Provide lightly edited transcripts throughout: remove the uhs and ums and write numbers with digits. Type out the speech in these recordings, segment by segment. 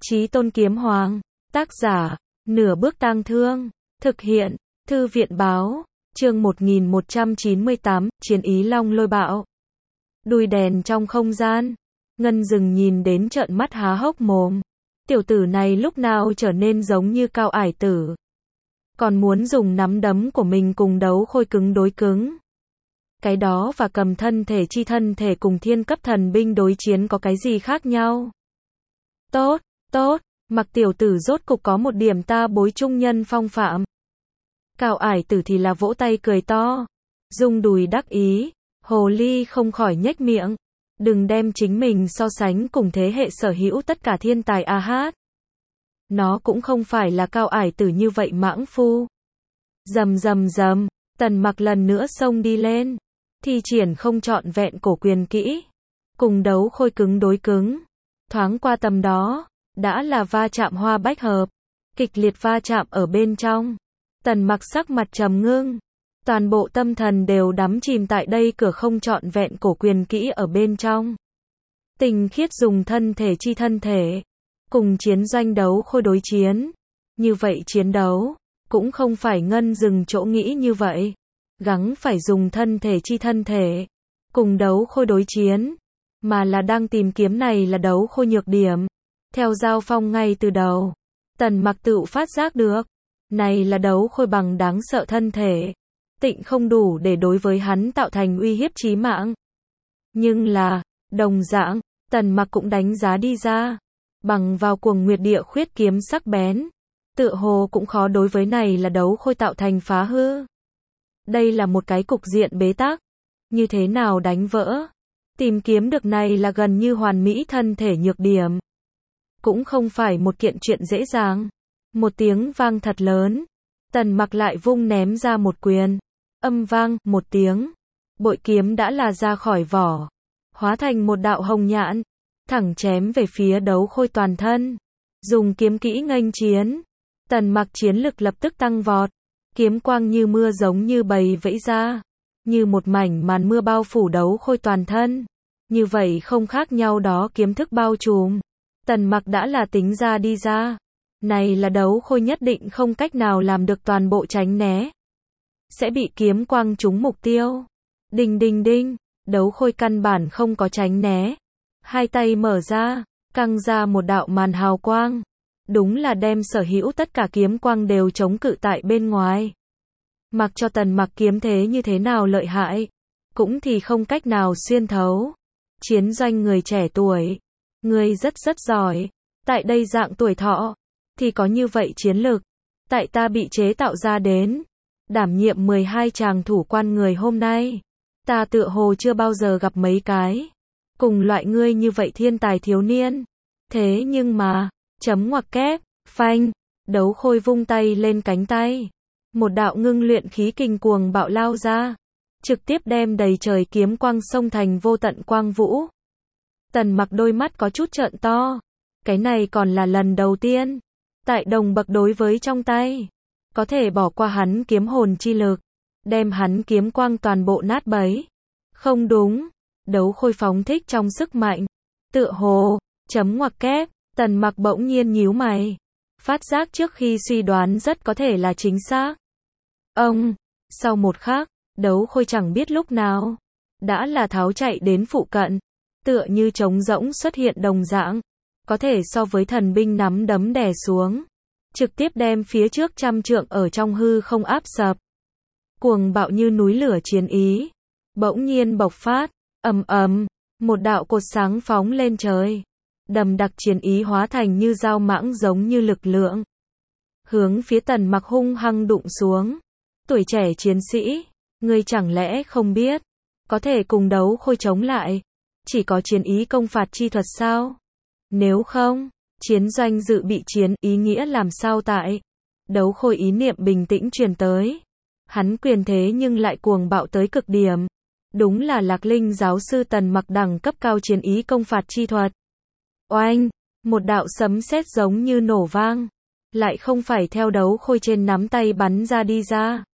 Chí Tôn Kiếm Hoàng, tác giả, Nửa Bước Tang Thương, thực hiện, Thư viện báo, chương 1198, Chiến ý long lôi bạo. Đuôi đèn trong không gian, Ngân Dừng nhìn đến trợn mắt há hốc mồm. Tiểu tử này lúc nào trở nên giống như Cao Ải Tử. Còn muốn dùng nắm đấm của mình cùng đấu khôi cứng đối cứng. Cái đó và cầm thân thể cùng thiên cấp thần binh đối chiến có cái gì khác nhau? Tốt, tốt, Mặc tiểu tử rốt cục có một điểm ta bối trung nhân phong phạm. Cao Ải Tử thì là vỗ tay cười to, rung đùi đắc ý, hồ ly không khỏi nhếch miệng. Đừng đem chính mình so sánh cùng thế hệ sở hữu tất cả thiên tài a hát. Nó cũng không phải là Cao Ải Tử như vậy mãng phu. Rầm rầm rầm, Tần Mặc lần nữa xông đi lên, thi triển không trọn vẹn cổ quyền kỹ, cùng đấu khôi cứng đối cứng. Thoáng qua tầm đó, đã là va chạm hoa bách hợp, kịch liệt va chạm ở bên trong. Tần Mặc sắc mặt trầm ngưng, toàn bộ tâm thần đều đắm chìm tại đây cửa không trọn vẹn cổ quyền kỹ ở bên trong. Tình khiết dùng thân thể, cùng chiến doanh đấu khôi đối chiến. Như vậy chiến đấu, cũng không phải Ngân Dừng chỗ nghĩ như vậy. Gắng phải dùng thân thể, cùng đấu khôi đối chiến. Mà là đang tìm kiếm này là đấu khôi nhược điểm. Theo giao phong ngay từ đầu, Tần Mặc tự phát giác được. Này là đấu khôi bằng đáng sợ thân thể. Tịnh không đủ để đối với hắn tạo thành uy hiếp chí mạng. Nhưng là, đồng dạng, Tần Mặc cũng đánh giá đi ra. Bằng vào cuồng nguyệt địa khuyết kiếm sắc bén, tựa hồ cũng khó đối với này là đấu khôi tạo thành phá hư. Đây là một cái cục diện bế tắc. Như thế nào đánh vỡ? Tìm kiếm được này là gần như hoàn mỹ thân thể nhược điểm. Cũng không phải một kiện chuyện dễ dàng. Một tiếng vang thật lớn. Tần Mặc lại vung ném ra một quyền. Âm vang, một tiếng. Bội kiếm đã là ra khỏi vỏ. Hóa thành một đạo hồng nhạn. Thẳng chém về phía đấu khôi toàn thân. Dùng kiếm kỹ nghênh chiến. Tần Mặc chiến lực lập tức tăng vọt. Kiếm quang như mưa giống như bầy vẫy ra. Như một mảnh màn mưa bao phủ đấu khôi toàn thân. Như vậy không khác nhau đó kiếm thức bao trùm. Tần Mặc đã là tính ra đi ra. Này là đấu khôi nhất định không cách nào làm được toàn bộ tránh né. Sẽ bị kiếm quang trúng mục tiêu. Đinh đinh đinh, đấu khôi căn bản không có tránh né. Hai tay mở ra, căng ra một đạo màn hào quang. Đúng là đem sở hữu tất cả kiếm quang đều chống cự tại bên ngoài. Mặc cho Tần Mặc kiếm thế như thế nào lợi hại, cũng thì không cách nào xuyên thấu. Chiến doanh người trẻ tuổi, người rất giỏi. Tại đây dạng tuổi thọ, thì có như vậy chiến lực. Tại ta bị chế tạo ra đến, đảm nhiệm 12 chàng thủ quan người hôm nay. Ta tựa hồ chưa bao giờ gặp mấy cái. Cùng loại ngươi như vậy thiên tài thiếu niên. Thế nhưng mà, chấm ngoặc kép, phanh, đấu khôi vung tay lên cánh tay. Một đạo ngưng luyện khí kình cuồng bạo lao ra. Trực tiếp đem đầy trời kiếm quang xông thành vô tận quang vũ. Tần Mặc đôi mắt có chút trợn to. Cái này còn là lần đầu tiên. Tại đồng bậc đối với trong tay. Có thể bỏ qua hắn kiếm hồn chi lực. Đem hắn kiếm quang toàn bộ nát bấy. Không đúng. Đấu khôi phóng thích trong sức mạnh. Tựa hồ, chấm ngoặc kép, Tần Mặc bỗng nhiên nhíu mày. Phát giác trước khi suy đoán rất có thể là chính xác. Ông, sau một khắc, đấu khôi chẳng biết lúc nào. Đã là tháo chạy đến phụ cận. Tựa như trống rỗng xuất hiện đồng dạng. Có thể so với thần binh nắm đấm đè xuống. Trực tiếp đem phía trước trăm trượng ở trong hư không áp sập. Cuồng bạo như núi lửa chiến ý. Bỗng nhiên bộc phát. Ầm ầm, một đạo cột sáng phóng lên trời. Đầm đặc chiến ý hóa thành như dao mãng giống như lực lượng. Hướng phía Tần Mặc hung hăng đụng xuống. Tuổi trẻ chiến sĩ, ngươi chẳng lẽ không biết, có thể cùng đấu khôi chống lại, chỉ có chiến ý công phạt chi thuật sao? Nếu không, chiến doanh dự bị chiến ý nghĩa làm sao tại? Đấu khôi ý niệm bình tĩnh truyền tới. Hắn quyền thế nhưng lại cuồng bạo tới cực điểm. Đúng là Lạc Linh giáo sư Tần Mặc đẳng cấp cao chiến ý công phạt chi thuật. Oanh, một đạo sấm sét giống như nổ vang. Lại không phải theo đấu khôi trên nắm tay bắn ra đi ra.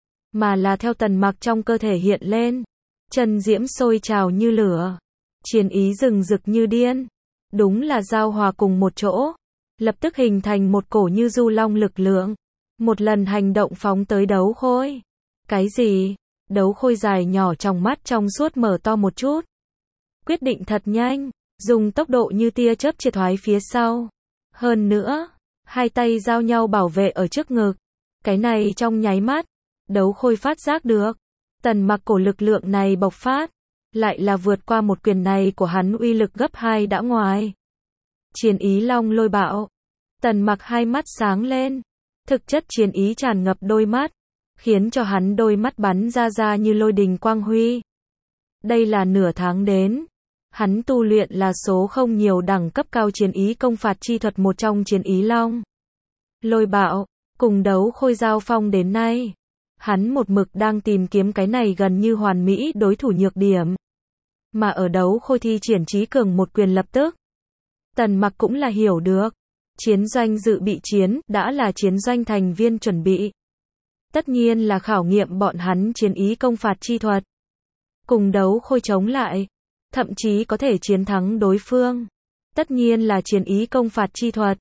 Mà là theo Tần Mặc trong cơ thể hiện lên. Chân diễm sôi trào như lửa. Chiến ý rừng rực như điên. Đúng là giao hòa cùng một chỗ. lập tức hình thành một cổ như du long lực lượng. Một lần hành động phóng tới đấu khôi. Cái gì? Đấu khôi dài nhỏ trong mắt trong suốt mở to một chút. Quyết định thật nhanh, dùng tốc độ như tia chớp triệt thoái phía sau. Hơn nữa, hai tay giao nhau bảo vệ ở trước ngực. Cái này trong nháy mắt, đấu khôi phát giác được. Tần Mặc cổ lực lượng này bộc phát, lại là vượt qua một quyền này của hắn uy lực gấp 2 đã ngoài. Chiến ý long lôi bạo. Tần Mặc hai mắt sáng lên. Thực chất chiến ý tràn ngập đôi mắt, khiến cho hắn đôi mắt bắn ra như lôi đình quang huy. Đây là nửa tháng đến. Hắn tu luyện là số không nhiều đẳng cấp cao chiến ý công phạt chi thuật một trong chiến ý long. Lôi bạo, cùng đấu khôi giao phong đến nay. Hắn một mực đang tìm kiếm cái này gần như hoàn mỹ đối thủ nhược điểm. Mà ở đấu khôi thi triển trí cường một quyền lập tức. Tần Mặc cũng là hiểu được. Chiến doanh dự bị chiến đã là chiến doanh thành viên chuẩn bị. Tất nhiên là khảo nghiệm bọn hắn chiến ý công phạt chi thuật. Cùng đấu khôi chống lại. Thậm chí có thể chiến thắng đối phương. Tất nhiên là chiến ý công phạt chi thuật.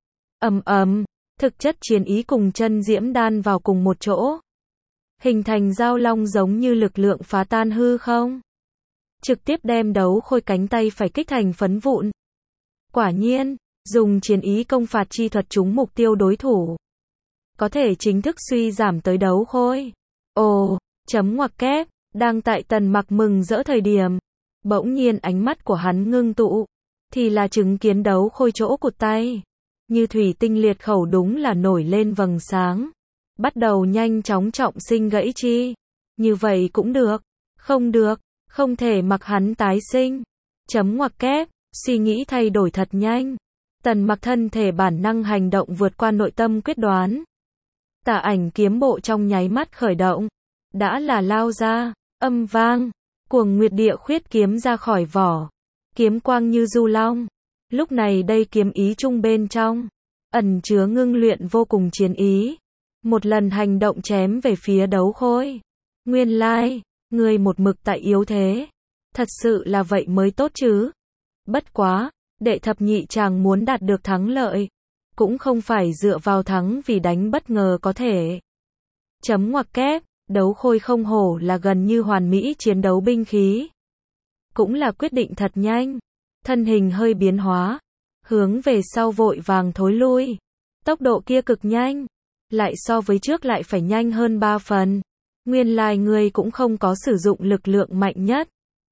Thực chất chiến ý cùng chân diễm đan vào cùng một chỗ. Hình thành giao long giống như lực lượng phá tan hư không. Trực tiếp đem đấu khôi cánh tay phải kích thành phấn vụn. Quả nhiên, dùng chiến ý công phạt chi thuật trúng mục tiêu đối thủ. Có thể chính thức suy giảm tới đấu khôi. Ồ, chấm ngoặc kép, đang tại Tần Mặc mừng rỡ thời điểm. Bỗng nhiên ánh mắt của hắn ngưng tụ. Thì là chứng kiến đấu khôi chỗ cụt tay. Như thủy tinh liệt khẩu đúng là nổi lên vầng sáng. Bắt đầu nhanh chóng trọng sinh gãy chi. Như vậy cũng được. Không được, không thể mặc hắn tái sinh. Chấm ngoặc kép, suy nghĩ thay đổi thật nhanh. Tần Mặc thân thể bản năng hành động vượt qua nội tâm quyết đoán. Tà ảnh kiếm bộ trong nháy mắt khởi động. Đã là lao ra, âm vang. Cuồng Nguyệt Địa Khuyết kiếm ra khỏi vỏ. Kiếm quang như du long. Lúc này đây kiếm ý trung bên trong. Ẩn chứa ngưng luyện vô cùng chiến ý. Một lần hành động chém về phía đấu khôi. Nguyên lai, người một mực tại yếu thế. Thật sự là vậy mới tốt chứ. Bất quá, đệ thập nhị chàng muốn đạt được thắng lợi. Cũng không phải dựa vào thắng vì đánh bất ngờ có thể. Chấm ngoặc kép, đấu khôi không hổ là gần như hoàn mỹ chiến đấu binh khí. Cũng là quyết định thật nhanh. Thân hình hơi biến hóa. Hướng về sau vội vàng thối lui. Tốc độ kia cực nhanh. Lại so với trước lại phải nhanh hơn 3 phần. Nguyên lai người cũng không có sử dụng lực lượng mạnh nhất.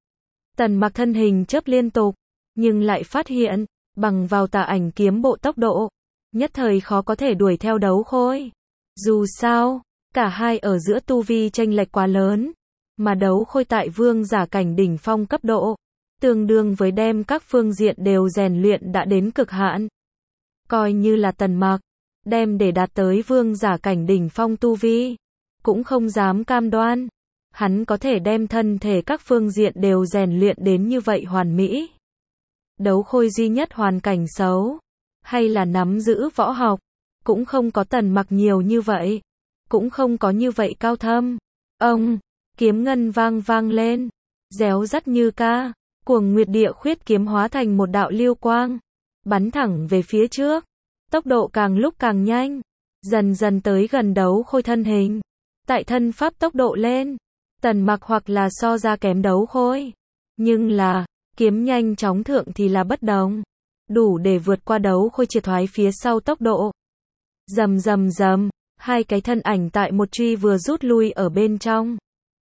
Tần Mặc thân hình chớp liên tục. Nhưng lại phát hiện, bằng vào tà ảnh kiếm bộ tốc độ. Nhất thời khó có thể đuổi theo đấu khôi. Dù sao, cả hai ở giữa tu vi chênh lệch quá lớn. Mà đấu khôi tại vương giả cảnh đỉnh phong cấp độ. Tương đương với đem các phương diện đều rèn luyện đã đến cực hạn. Coi như là Tần Mặc. Đem để đạt tới vương giả cảnh đỉnh phong tu vi. Cũng không dám cam đoan. Hắn có thể đem thân thể các phương diện đều rèn luyện đến như vậy hoàn mỹ. Đấu khôi duy nhất hoàn cảnh xấu. Hay là nắm giữ võ học. Cũng không có Tần Mặc nhiều như vậy. Cũng không có như vậy cao thâm. Ông, kiếm ngân vang vang lên. Réo rắt như ca. Cuồng Nguyệt Địa Khuyết kiếm hóa thành một đạo lưu quang. Bắn thẳng về phía trước. Tốc độ càng lúc càng nhanh. Dần dần tới gần đấu khôi thân hình. Tại thân pháp tốc độ lên. Tần Mặc hoặc là so ra kém đấu khôi. Nhưng là, kiếm nhanh chóng thượng thì là bất đồng. Đủ để vượt qua đấu khôi triệt thoái phía sau tốc độ. Rầm rầm rầm. Hai cái thân ảnh tại một truy vừa rút lui ở bên trong.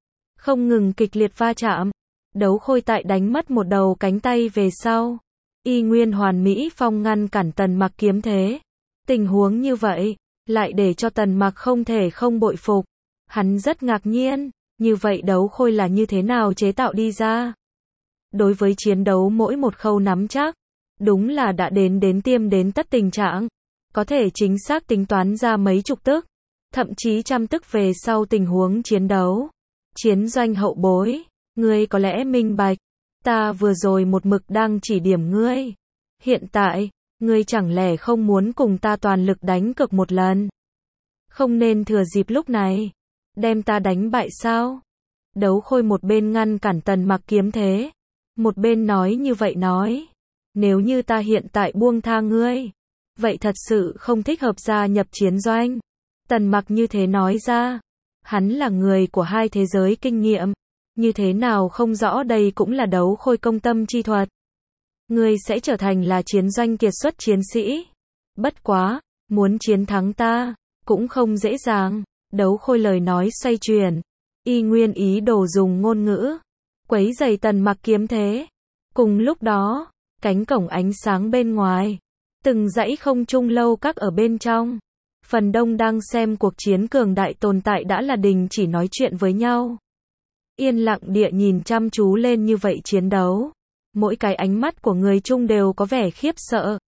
Không ngừng kịch liệt va chạm. Đấu khôi tại đánh mất một đầu cánh tay về sau. Y nguyên hoàn mỹ phong ngăn cản Tần Mặc kiếm thế. Tình huống như vậy, lại để cho Tần Mặc không thể không bội phục. Hắn rất ngạc nhiên, như vậy đấu khôi là như thế nào chế tạo đi ra. Đối với chiến đấu mỗi một khâu nắm chắc, đúng là đã đến tiêm đến tất tình trạng. Có thể chính xác tính toán ra mấy chục tức, thậm chí trăm tức về sau tình huống chiến đấu. Chiến doanh hậu bối, ngươi có lẽ minh bạch, ta vừa rồi một mực đang chỉ điểm ngươi. Hiện tại, ngươi chẳng lẽ không muốn cùng ta toàn lực đánh cược một lần? Không nên thừa dịp lúc này, đem ta đánh bại sao? Đấu khôi một bên ngăn cản Tần Mặc kiếm thế, một bên nói như vậy nói. Nếu như ta hiện tại buông tha ngươi, vậy thật sự không thích hợp gia nhập chiến doanh. Tần Mặc như thế nói ra. Hắn là người của hai thế giới kinh nghiệm. Như thế nào không rõ đây cũng là đấu khôi công tâm chi thuật. Ngươi sẽ trở thành là chiến doanh kiệt xuất chiến sĩ. Bất quá, muốn chiến thắng ta, cũng không dễ dàng. Đấu khôi lời nói xoay chuyển. Y nguyên ý đồ dùng ngôn ngữ. Quấy rầy Tần Mặc kiếm thế. Cùng lúc đó, cánh cổng ánh sáng bên ngoài. Từng dãy không trung lâu các ở bên trong. Phần đông đang xem cuộc chiến cường đại tồn tại đã là đình chỉ nói chuyện với nhau. Yên lặng địa nhìn chăm chú lên như vậy chiến đấu. Mỗi cái ánh mắt của người chung đều có vẻ khiếp sợ.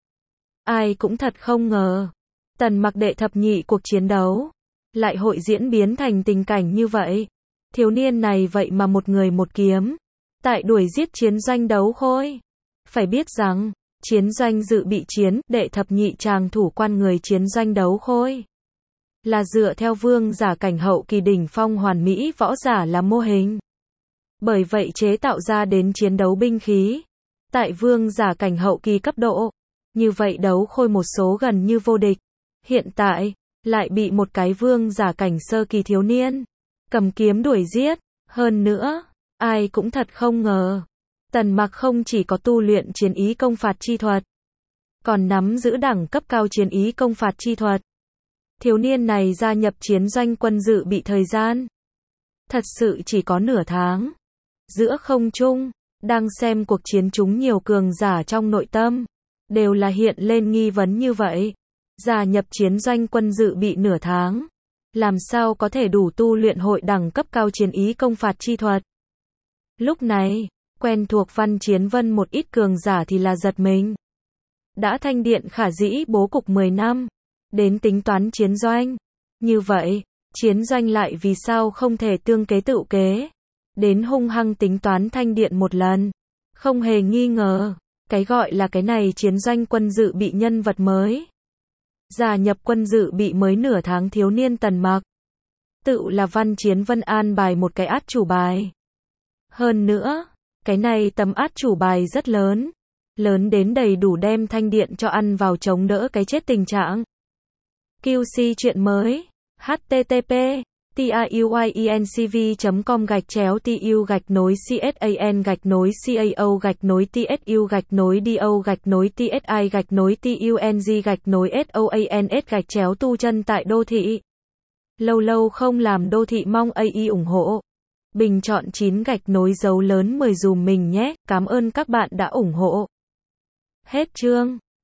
Ai cũng thật không ngờ. Tần Mặc đệ thập nhị cuộc chiến đấu. Lại hội diễn biến thành tình cảnh như vậy. Thiếu niên này vậy mà một người một kiếm. Tại đuổi giết chiến doanh đấu khôi. Phải biết rằng, chiến doanh dự bị chiến, đệ thập nhị tràng thủ quan người chiến doanh đấu khôi. Là dựa theo vương giả cảnh hậu kỳ đỉnh phong hoàn mỹ võ giả là mô hình. Bởi vậy chế tạo ra đến chiến đấu binh khí. Tại vương giả cảnh hậu kỳ cấp độ. Như vậy đấu khôi một số gần như vô địch. Hiện tại, lại bị một cái vương giả cảnh sơ kỳ thiếu niên. Cầm kiếm đuổi giết. Hơn nữa, ai cũng thật không ngờ. Tần Mặc không chỉ có tu luyện chiến ý công phạt chi thuật. Còn nắm giữ đẳng cấp cao chiến ý công phạt chi thuật. Thiếu niên này gia nhập chiến doanh quân dự bị thời gian. Thật sự chỉ có nửa tháng. Giữa không trung, đang xem cuộc chiến chúng nhiều cường giả trong nội tâm. Đều là hiện lên nghi vấn như vậy. Gia nhập chiến doanh quân dự bị nửa tháng. Làm sao có thể đủ tu luyện hội đẳng cấp cao chiến ý công phạt chi thuật. Lúc này, quen thuộc Văn Chiến Vân một ít cường giả thì là giật mình. Đã thanh điện khả dĩ bố cục 10 năm. Đến tính toán chiến doanh. Như vậy, chiến doanh lại vì sao không thể tương kế tự kế. Đến hung hăng tính toán thanh điện một lần. Không hề nghi ngờ. Cái gọi là cái này chiến doanh quân dự bị nhân vật mới. Gia nhập quân dự bị mới nửa tháng thiếu niên Tần Mặc. Tự là Văn Chiến Vân an bài một cái át chủ bài. Hơn nữa, cái này tấm át chủ bài rất lớn. Lớn đến đầy đủ đem thanh điện cho ăn vào chống đỡ cái chết tình trạng. QC chuyện mới. http tiyuy.cn/TU-nối-CAO-TSU-TSU-TSI-TSU-TSU-GAC-nối-TS-tu chân tại đô thị. Lâu lâu không làm đô thị mong AI ủng hộ. Bình chọn 9 gạch nối dấu lớn 10 dùm mình nhé. Cảm ơn các bạn đã ủng hộ. Hết chương.